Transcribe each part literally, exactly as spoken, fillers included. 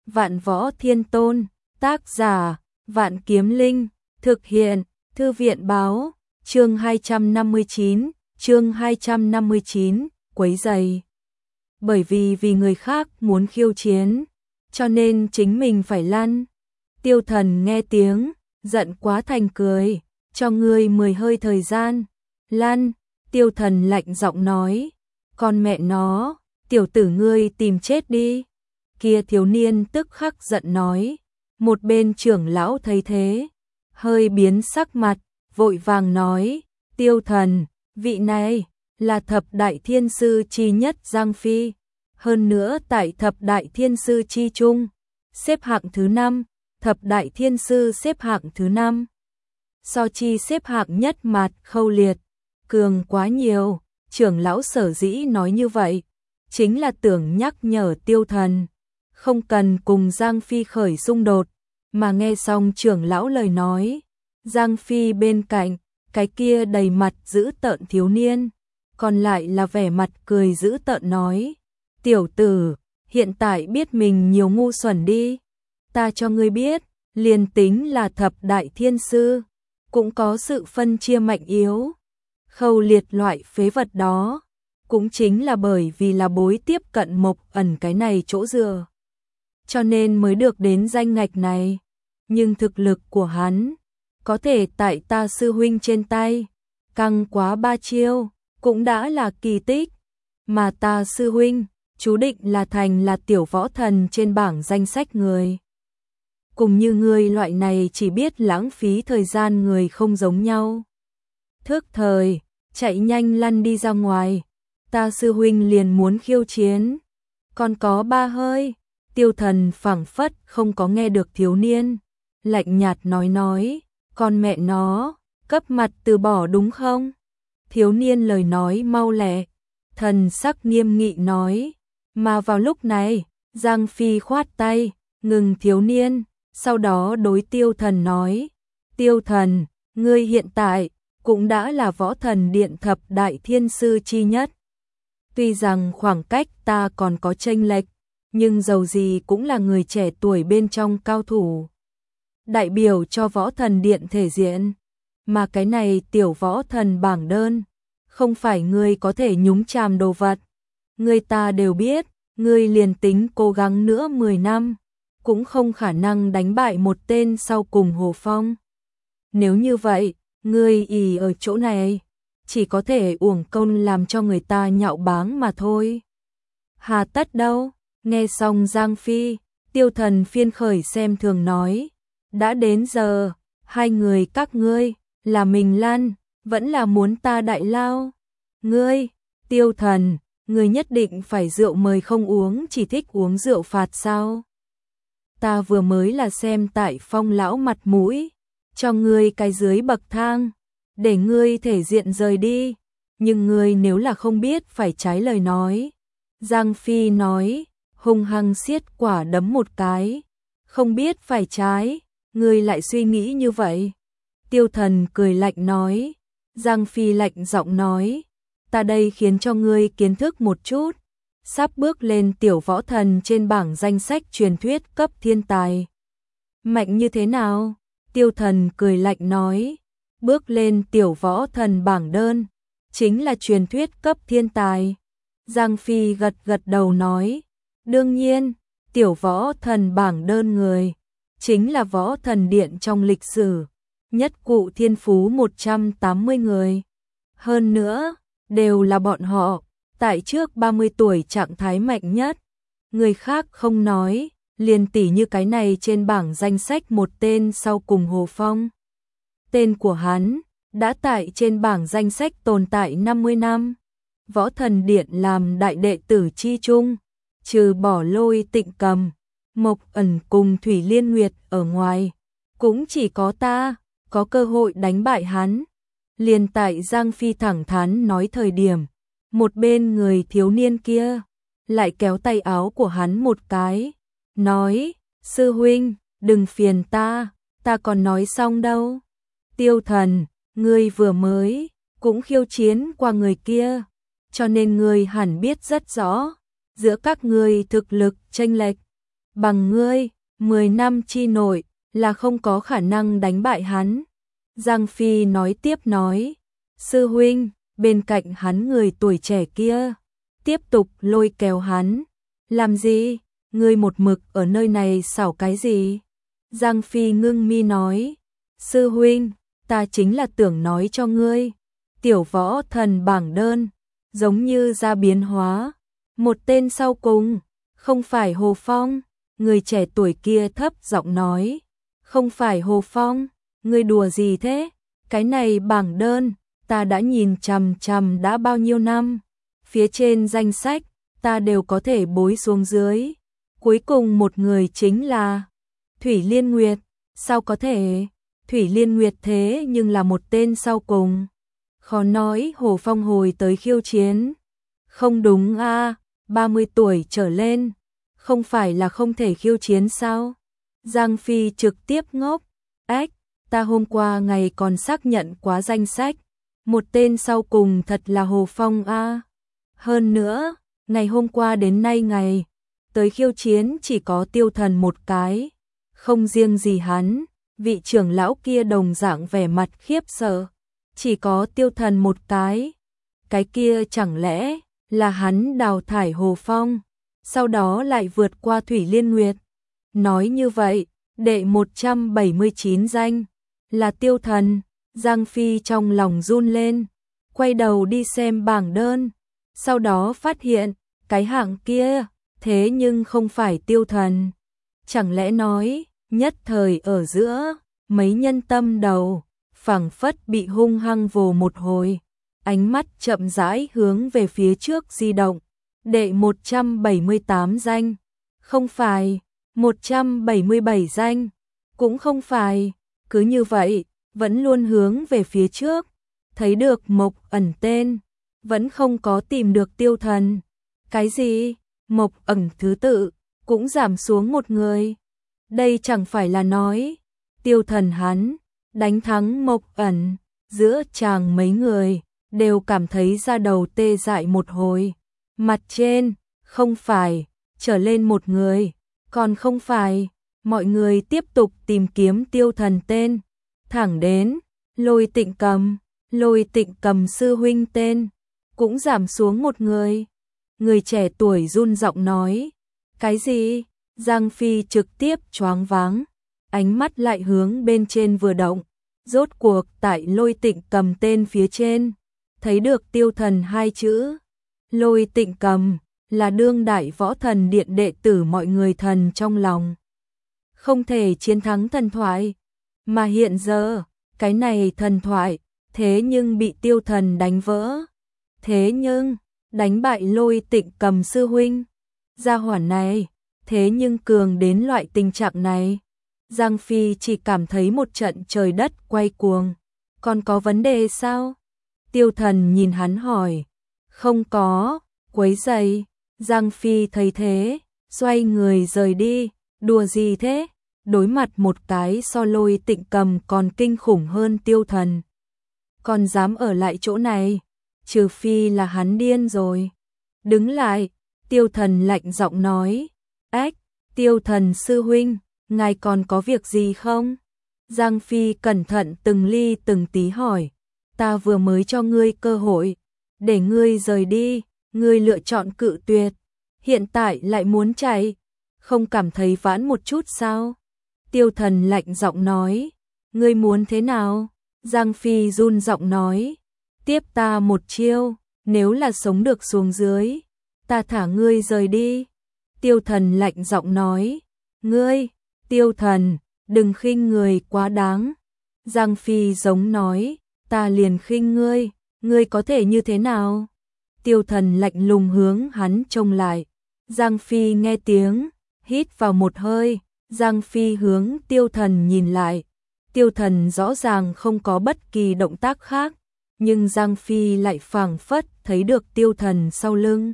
Vạn Võ Thiên Tôn, tác giả, Vạn Kiếm Linh, thực hiện, Thư viện báo, chương hai trăm năm mươi chín, chương hai trăm năm mươi chín, quấy rầy. Bởi vì vì người khác muốn khiêu chiến, cho nên chính mình phải lăn. Tiêu Thần nghe tiếng, giận quá thành cười, cho ngươi mười hơi thời gian, lăn. Tiêu Thần lạnh giọng nói, con mẹ nó, tiểu tử ngươi tìm chết đi. Kia thiếu niên tức khắc giận nói, một bên trưởng lão thấy thế, hơi biến sắc mặt, vội vàng nói, Tiêu Thần, vị này là thập đại thiên sư chi nhất Giang Phi, hơn nữa tại thập đại thiên sư chi chung, xếp hạng thứ năm, thập đại thiên sư xếp hạng thứ năm. So chi xếp hạng nhất Mạt Khâu Liệt, cường quá nhiều, trưởng lão sở dĩ nói như vậy, chính là tưởng nhắc nhở Tiêu Thần, không cần cùng Giang Phi khởi xung đột, mà nghe xong trưởng lão lời nói, Giang Phi bên cạnh, cái kia đầy mặt dữ tợn thiếu niên, còn lại là vẻ mặt cười dữ tợn nói, tiểu tử, hiện tại biết mình nhiều ngu xuẩn đi, ta cho ngươi biết, liền tính là thập đại thiên sư, cũng có sự phân chia mạnh yếu. Khâu Liệt loại phế vật đó, cũng chính là bởi vì là bối tiếp cận Mộc Ẩn cái này chỗ dựa, cho nên mới được đến danh ngạch này, nhưng thực lực của hắn, có thể tại ta sư huynh trên tay, căng quá ba chiêu, cũng đã là kỳ tích, mà ta sư huynh, chú định là thành là tiểu võ thần trên bảng danh sách người. Cùng như người loại này chỉ biết lãng phí thời gian người không giống nhau. Thức thời, chạy nhanh lăn đi ra ngoài, ta sư huynh liền muốn khiêu chiến, còn có ba hơi. Tiêu Thần phảng phất không có nghe được thiếu niên, lạnh nhạt nói nói, con mẹ nó, cấp mặt từ bỏ đúng không? Thiếu niên lời nói mau lẹ, thần sắc nghiêm nghị nói, mà vào lúc này, Giang Phi khoát tay, ngừng thiếu niên, sau đó đối Tiêu Thần nói, Tiêu Thần, ngươi hiện tại, cũng đã là võ thần điện thập đại thiên sư chi nhất. Tuy rằng khoảng cách ta còn có chênh lệch, nhưng dầu gì cũng là người trẻ tuổi bên trong cao thủ. Đại biểu cho võ thần điện thể diện, mà cái này tiểu võ thần bảng đơn, không phải ngươi có thể nhúng chàm đồ vật. Người ta đều biết, ngươi liền tính cố gắng nữa mười năm, cũng không khả năng đánh bại một tên sau cùng Hồ Phong. Nếu như vậy, ngươi ì ở chỗ này, chỉ có thể uổng công làm cho người ta nhạo báng mà thôi. Hà tất đâu? Nghe xong Giang Phi, Tiêu Thần phiên khởi xem thường nói, đã đến giờ, hai người các ngươi, là mình lăn, vẫn là muốn ta đại lao. Ngươi, Tiêu Thần, ngươi nhất định phải rượu mời không uống, chỉ thích uống rượu phạt sao? Ta vừa mới là xem tại Phong lão mặt mũi, cho ngươi cái dưới bậc thang, để ngươi thể diện rời đi, nhưng ngươi nếu là không biết phải trái lời nói. Giang Phi nói, hung hăng siết quả đấm một cái, không biết phải trái, ngươi lại suy nghĩ như vậy. Tiêu Thần cười lạnh nói, Giang Phi lạnh giọng nói, ta đây khiến cho ngươi kiến thức một chút, sắp bước lên tiểu võ thần trên bảng danh sách truyền thuyết cấp thiên tài. Mạnh như thế nào? Tiêu Thần cười lạnh nói, bước lên tiểu võ thần bảng đơn, chính là truyền thuyết cấp thiên tài. Giang Phi gật gật đầu nói, đương nhiên, tiểu võ thần bảng đơn người, chính là võ thần điện trong lịch sử, nhất cụ thiên phú một trăm tám mươi người. Hơn nữa, đều là bọn họ, tại trước ba mươi tuổi trạng thái mạnh nhất. Người khác không nói, liền tỉ như cái này trên bảng danh sách một tên sau cùng Hồ Phong. Tên của hắn, đã tại trên bảng danh sách tồn tại năm mươi năm. Võ thần điện làm đại đệ tử chi chung, trừ bỏ Lôi Tịnh Cầm, Mộc Ẩn cùng Thủy Liên Nguyệt ở ngoài, cũng chỉ có ta, có cơ hội đánh bại hắn. Liền tại Giang Phi thẳng thắn nói thời điểm, một bên người thiếu niên kia, lại kéo tay áo của hắn một cái, nói, sư huynh, đừng phiền ta, ta còn nói xong đâu. Tiêu Thần, ngươi vừa mới, cũng khiêu chiến qua người kia, cho nên ngươi hẳn biết rất rõ, giữa các ngươi thực lực chênh lệch. bằng ngươi, mười năm chi nội, là không có khả năng đánh bại hắn. Giang Phi nói tiếp nói, sư huynh, bên cạnh hắn người tuổi trẻ kia, tiếp tục lôi kéo hắn. Làm gì? Ngươi một mực ở nơi này xảo cái gì? Giang Phi ngưng mi nói, sư huynh, ta chính là tưởng nói cho ngươi, tiểu võ thần bảng đơn, giống như ra biến hóa. Một tên sau cùng, không phải Hồ Phong, người trẻ tuổi kia thấp giọng nói, không phải Hồ Phong, ngươi đùa gì thế? Cái này bảng đơn, ta đã nhìn chằm chằm đã bao nhiêu năm, phía trên danh sách, ta đều có thể bối xuống dưới. Cuối cùng một người chính là Thủy Liên Nguyệt, sao có thể? Thủy Liên Nguyệt thế nhưng là một tên sau cùng. Khó nói Hồ Phong hồi tới khiêu chiến. Không đúng a, à, ba mươi tuổi trở lên, không phải là không thể khiêu chiến sao? Giang Phi trực tiếp ngốc, ách, ta hôm qua ngày còn xác nhận quá danh sách, một tên sau cùng thật là Hồ Phong a. À. Hơn nữa, ngày hôm qua đến nay ngày tới khiêu chiến chỉ có Tiêu Thần một cái, không riêng gì hắn, vị trưởng lão kia đồng dạng vẻ mặt khiếp sợ, chỉ có Tiêu Thần một cái. Cái kia chẳng lẽ là hắn đào thải Hồ Phong, sau đó lại vượt qua Thủy Liên Nguyệt. Nói như vậy, đệ một trăm bảy mươi chín danh là Tiêu Thần. Giang Phi trong lòng run lên, quay đầu đi xem bảng đơn, sau đó phát hiện cái hạng kia thế nhưng không phải Tiêu Thần. Chẳng lẽ nói, nhất thời ở giữa, mấy nhân tâm đầu, phảng phất bị hung hăng vồ một hồi, ánh mắt chậm rãi hướng về phía trước di động. Đệ một trăm bảy mươi tám danh, không phải, một trăm bảy mươi bảy danh, cũng không phải, cứ như vậy, vẫn luôn hướng về phía trước, thấy được Mộc Ẩn tên, vẫn không có tìm được Tiêu Thần. Cái gì? Mộc Ẩn thứ tự cũng giảm xuống một người. Đây chẳng phải là nói Tiêu Thần hắn đánh thắng Mộc Ẩn. Giữa chàng mấy người đều cảm thấy da đầu tê dại một hồi. Mặt trên, không phải, trở lên một người, còn không phải. Mọi người tiếp tục tìm kiếm Tiêu Thần tên, thẳng đến Lôi Tịnh Cầm. Lôi Tịnh Cầm sư huynh tên cũng giảm xuống một người. Người trẻ tuổi run giọng nói, cái gì? Giang Phi trực tiếp choáng váng, ánh mắt lại hướng bên trên vừa động, rốt cuộc tại Lôi Tịnh Cầm tên phía trên, thấy được Tiêu Thần hai chữ. Lôi Tịnh Cầm là đương đại võ thần điện đệ tử mọi người thần trong lòng, không thể chiến thắng thần thoại, mà hiện giờ, cái này thần thoại, thế nhưng bị Tiêu Thần đánh vỡ. Thế nhưng, đánh bại Lôi Tịnh Cầm sư huynh, gia hỏa này, thế nhưng cường đến loại tình trạng này. Giang Phi chỉ cảm thấy một trận trời đất quay cuồng. Còn có vấn đề sao? Tiêu Thần nhìn hắn hỏi. Không có, quấy rầy. Giang Phi thấy thế, xoay người rời đi. Đùa gì thế? Đối mặt một cái so Lôi Tịnh Cầm còn kinh khủng hơn Tiêu Thần, còn dám ở lại chỗ này, trừ phi là hắn điên rồi. Đứng lại, Tiêu Thần lạnh giọng nói, ách, Tiêu Thần sư huynh, ngài còn có việc gì không? Giang Phi cẩn thận từng ly từng tí hỏi, ta vừa mới cho ngươi cơ hội, để ngươi rời đi, ngươi lựa chọn cự tuyệt, hiện tại lại muốn chạy, không cảm thấy vãn một chút sao? Tiêu Thần lạnh giọng nói, ngươi muốn thế nào? Giang Phi run giọng nói, tiếp ta một chiêu, nếu là sống được xuống dưới, ta thả ngươi rời đi. Tiêu Thần lạnh giọng nói, ngươi, Tiêu Thần, đừng khinh người quá đáng. Giang Phi giống nói, ta liền khinh ngươi, ngươi có thể như thế nào? Tiêu Thần lạnh lùng hướng hắn trông lại. Giang Phi nghe tiếng, hít vào một hơi, Giang Phi hướng Tiêu Thần nhìn lại. Tiêu Thần rõ ràng không có bất kỳ động tác khác, nhưng Giang Phi lại phảng phất thấy được Tiêu Thần sau lưng.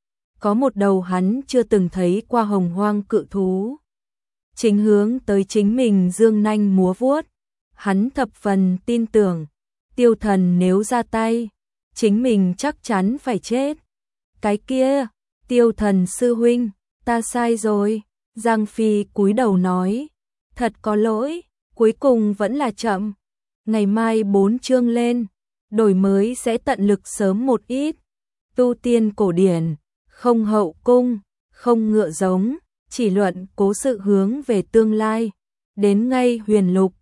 Có một đầu hắn chưa từng thấy qua hồng hoang cự thú, chính hướng tới chính mình dương nanh múa vuốt. Hắn thập phần tin tưởng, Tiêu Thần nếu ra tay, chính mình chắc chắn phải chết. Cái kia, Tiêu Thần sư huynh, ta sai rồi. Giang Phi cúi đầu nói, thật có lỗi, cuối cùng vẫn là chậm. Ngày mai bốn chương lên, đổi mới sẽ tận lực sớm một ít. Tu tiên cổ điển, không hậu cung, không ngựa giống, chỉ luận cố sự hướng về tương lai. Đến ngay huyền lục,